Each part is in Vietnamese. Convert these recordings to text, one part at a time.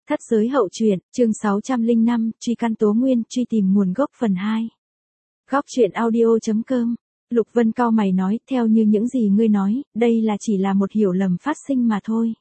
Thất giới hậu truyện, chương 605, truy căn tố nguyên, truy tìm nguồn gốc phần 2. Góc truyện audio.com. Lục Vân cau mày nói, theo như những gì ngươi nói, đây là chỉ là một hiểu lầm phát sinh mà thôi.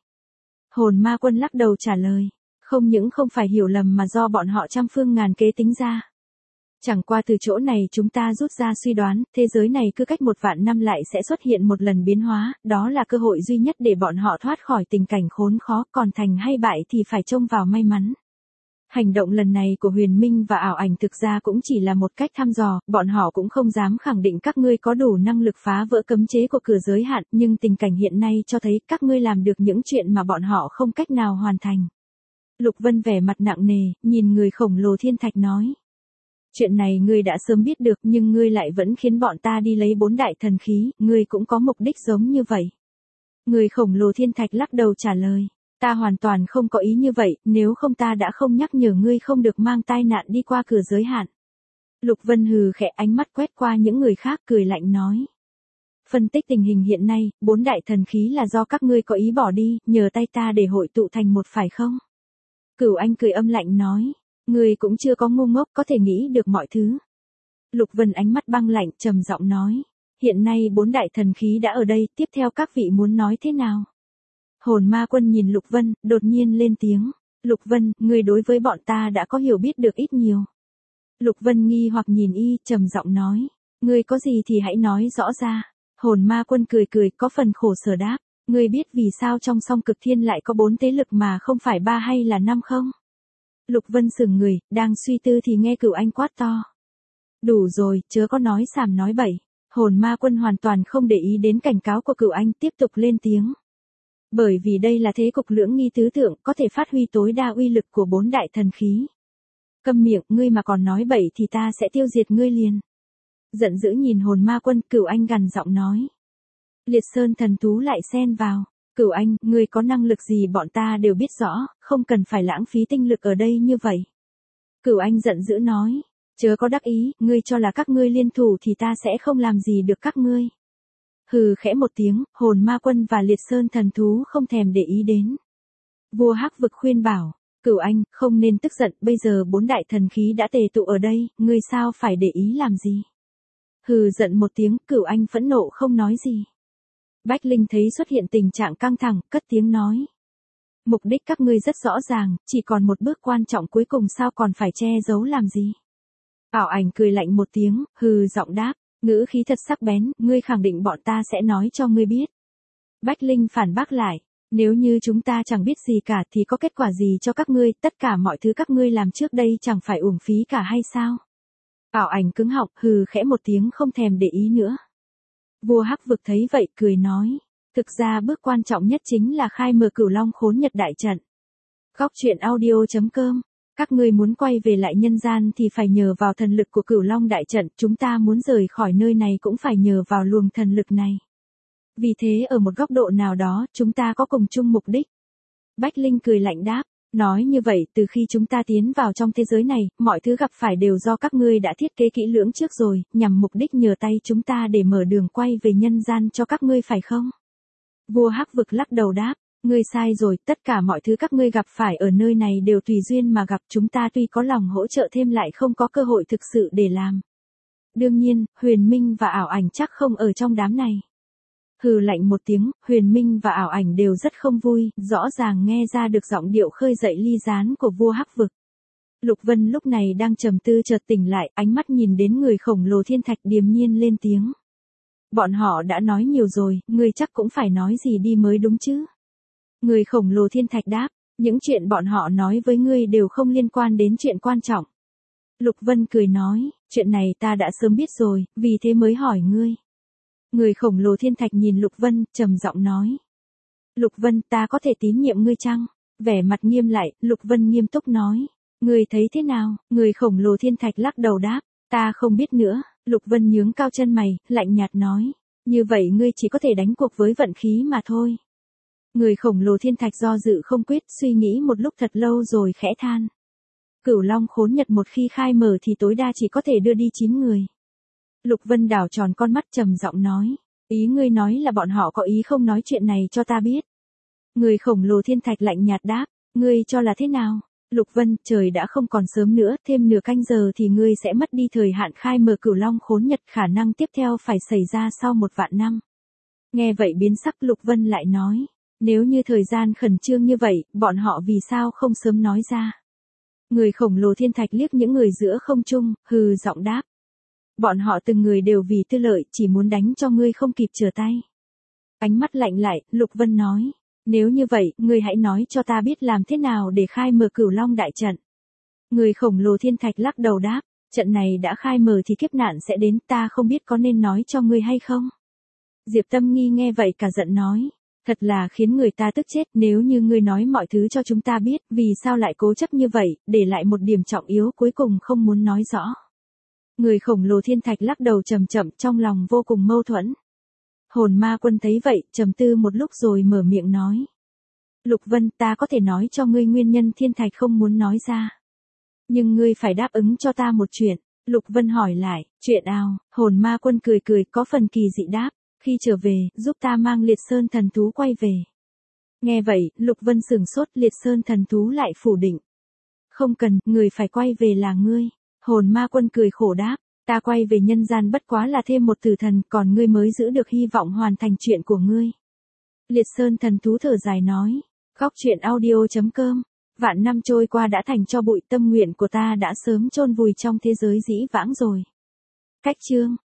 Hồn ma quân lắc đầu trả lời, không những không phải hiểu lầm mà do bọn họ trăm phương ngàn kế tính ra. Chẳng qua từ chỗ này chúng ta rút ra suy đoán, thế giới này cứ cách 1.000 năm lại sẽ xuất hiện một lần biến hóa, đó là cơ hội duy nhất để bọn họ thoát khỏi tình cảnh khốn khó, còn thành hay bại thì phải trông vào may mắn. Hành động lần này của Huyền Minh và Ảo Ảnh thực ra cũng chỉ là một cách thăm dò, bọn họ cũng không dám khẳng định các ngươi có đủ năng lực phá vỡ cấm chế của cửa giới hạn, nhưng tình cảnh hiện nay cho thấy các ngươi làm được những chuyện mà bọn họ không cách nào hoàn thành. Lục Vân vẻ mặt nặng nề, nhìn người khổng lồ thiên thạch nói. Chuyện này ngươi đã sớm biết được nhưng ngươi lại vẫn khiến bọn ta đi lấy 4 đại thần khí, ngươi cũng có mục đích giống như vậy. Người khổng lồ thiên thạch lắc đầu trả lời, ta hoàn toàn không có ý như vậy, nếu không ta đã không nhắc nhở ngươi không được mang tai nạn đi qua cửa giới hạn. Lục Vân hừ khẽ ánh mắt quét qua những người khác cười lạnh nói. Phân tích tình hình hiện nay, 4 đại thần khí là do các ngươi có ý bỏ đi, nhờ tay ta để hội tụ thành một phải không? Cửu Anh cười âm lạnh nói. Người cũng chưa có ngu ngốc có thể nghĩ được mọi thứ. Lục Vân ánh mắt băng lạnh trầm giọng nói. Hiện nay 4 đại thần khí đã ở đây, tiếp theo các vị muốn nói thế nào? Hồn ma quân nhìn Lục Vân, đột nhiên lên tiếng. Lục Vân, người đối với bọn ta đã có hiểu biết được ít nhiều. Lục Vân nghi hoặc nhìn y, trầm giọng nói. Người có gì thì hãy nói rõ ra. Hồn ma quân cười cười, có phần khổ sở đáp. Người biết vì sao trong song cực thiên lại có 4 thế lực mà không phải 3 hay là 5 không? Lục Vân sững người, đang suy tư thì nghe Cửu Anh quát to. Đủ rồi, chớ có nói xàm nói bậy. Hồn ma quân hoàn toàn không để ý đến cảnh cáo của Cửu Anh, tiếp tục lên tiếng. Bởi vì đây là thế cục lưỡng nghi tứ tượng, có thể phát huy tối đa uy lực của 4 đại thần khí. Câm miệng, ngươi mà còn nói bậy thì ta sẽ tiêu diệt ngươi liền. Giận dữ nhìn hồn ma quân, Cửu Anh gằn giọng nói. Liệt Sơn thần thú lại xen vào. Cửu Anh, ngươi có năng lực gì bọn ta đều biết rõ, không cần phải lãng phí tinh lực ở đây như vậy. Cửu Anh giận dữ nói, chớ có đắc ý, ngươi cho là các ngươi liên thủ thì ta sẽ không làm gì được các ngươi. Hừ khẽ một tiếng, hồn ma quân và liệt sơn thần thú không thèm để ý đến. Vua Hắc Vực khuyên bảo, Cửu Anh, không nên tức giận, bây giờ 4 đại thần khí đã tề tụ ở đây, ngươi sao phải để ý làm gì. Hừ giận một tiếng, Cửu Anh phẫn nộ không nói gì. Bách Linh thấy xuất hiện tình trạng căng thẳng, cất tiếng nói. Mục đích các ngươi rất rõ ràng, chỉ còn một bước quan trọng cuối cùng sao còn phải che giấu làm gì. Ảo Ảnh cười lạnh một tiếng, hừ giọng đáp, ngữ khí thật sắc bén, ngươi khẳng định bọn ta sẽ nói cho ngươi biết. Bách Linh phản bác lại, nếu như chúng ta chẳng biết gì cả thì có kết quả gì cho các ngươi, tất cả mọi thứ các ngươi làm trước đây chẳng phải uổng phí cả hay sao. Ảo Ảnh cứng họng, hừ khẽ một tiếng không thèm để ý nữa. Vua Hắc Vực thấy vậy cười nói, thực ra bước quan trọng nhất chính là khai mở Cửu Long Khốn Nhật đại trận. Góc truyện audio.com. Các ngươi muốn quay về lại nhân gian thì phải nhờ vào thần lực của Cửu Long đại trận, chúng ta muốn rời khỏi nơi này cũng phải nhờ vào luồng thần lực này. Vì thế ở một góc độ nào đó, chúng ta có cùng chung mục đích. Bách Linh cười lạnh đáp, nói như vậy, từ khi chúng ta tiến vào trong thế giới này, mọi thứ gặp phải đều do các ngươi đã thiết kế kỹ lưỡng trước rồi, nhằm mục đích nhờ tay chúng ta để mở đường quay về nhân gian cho các ngươi phải không? Vua Hắc Vực lắc đầu đáp, ngươi sai rồi, tất cả mọi thứ các ngươi gặp phải ở nơi này đều tùy duyên mà gặp, chúng ta tuy có lòng hỗ trợ thêm lại không có cơ hội thực sự để làm. Đương nhiên, Huyền Minh và Ảo Ảnh chắc không ở trong đám này. Hừ lạnh một tiếng, Huyền Minh và Ảo Ảnh đều rất không vui, rõ ràng nghe ra được giọng điệu khơi dậy ly gián của vua Hắc Vực. Lục Vân lúc này đang trầm tư chợt tỉnh lại, ánh mắt nhìn đến người khổng lồ thiên thạch điềm nhiên lên tiếng. Bọn họ đã nói nhiều rồi, ngươi chắc cũng phải nói gì đi mới đúng chứ. Người khổng lồ thiên thạch đáp, những chuyện bọn họ nói với ngươi đều không liên quan đến chuyện quan trọng. Lục Vân cười nói, chuyện này ta đã sớm biết rồi, vì thế mới hỏi ngươi. Người khổng lồ thiên thạch nhìn Lục Vân, trầm giọng nói. Lục Vân, ta có thể tín nhiệm ngươi chăng? Vẻ mặt nghiêm lại, Lục Vân nghiêm túc nói. Ngươi thấy thế nào? Người khổng lồ thiên thạch lắc đầu đáp, ta không biết nữa. Lục Vân nhướng cao chân mày, lạnh nhạt nói. Như vậy ngươi chỉ có thể đánh cuộc với vận khí mà thôi. Người khổng lồ thiên thạch do dự không quyết, suy nghĩ một lúc thật lâu rồi khẽ than. Cửu Long Khốn Nhật một khi khai mở thì tối đa chỉ có thể đưa đi 9 người. Lục Vân đảo tròn con mắt trầm giọng nói, ý ngươi nói là bọn họ có ý không nói chuyện này cho ta biết. Người khổng lồ thiên thạch lạnh nhạt đáp, Ngươi cho là thế nào? Lục Vân, trời đã không còn sớm nữa, thêm nửa canh giờ thì ngươi sẽ mất đi thời hạn khai mở Cửu Long Khốn Nhật, khả năng tiếp theo phải xảy ra sau 1 vạn năm. Nghe vậy biến sắc, Lục Vân lại nói, nếu như thời gian khẩn trương như vậy, bọn họ vì sao không sớm nói ra? Người khổng lồ thiên thạch liếc những người giữa không trung, hừ giọng đáp. Bọn họ từng người đều vì tư lợi, chỉ muốn đánh cho ngươi không kịp trở tay. Ánh mắt lạnh lại, Lục Vân nói, nếu như vậy, ngươi hãy nói cho ta biết làm thế nào để khai mở Cửu Long đại trận. Người khổng lồ thiên thạch lắc đầu đáp, trận này đã khai mở thì kiếp nạn sẽ đến, ta không biết có nên nói cho ngươi hay không. Diệp Tâm Nghi nghe vậy cả giận nói, thật là khiến người ta tức chết, nếu như ngươi nói mọi thứ cho chúng ta biết, vì sao lại cố chấp như vậy, để lại một điểm trọng yếu cuối cùng không muốn nói rõ. Người khổng lồ thiên thạch lắc đầu chậm chậm, trong lòng vô cùng mâu thuẫn. Hồn ma quân thấy vậy, trầm tư một lúc rồi mở miệng nói. Lục Vân, ta có thể nói cho ngươi nguyên nhân thiên thạch không muốn nói ra. Nhưng ngươi phải đáp ứng cho ta một chuyện. Lục Vân hỏi lại, chuyện nào? Hồn ma quân cười cười, có phần kỳ dị đáp. Khi trở về, giúp ta mang Liệt Sơn thần thú quay về. Nghe vậy, Lục Vân sửng sốt, Liệt Sơn thần thú lại phủ định. Không cần, người phải quay về là ngươi. Hồn ma quân cười khổ đáp, ta quay về nhân gian bất quá là thêm một tử thần, còn ngươi mới giữ được hy vọng hoàn thành chuyện của ngươi. Liệt Sơn thần thú thở dài nói, Góc Truyện Audio.com, vạn năm trôi qua đã thành cho bụi, tâm nguyện của ta đã sớm chôn vùi trong thế giới dĩ vãng rồi. Cách chương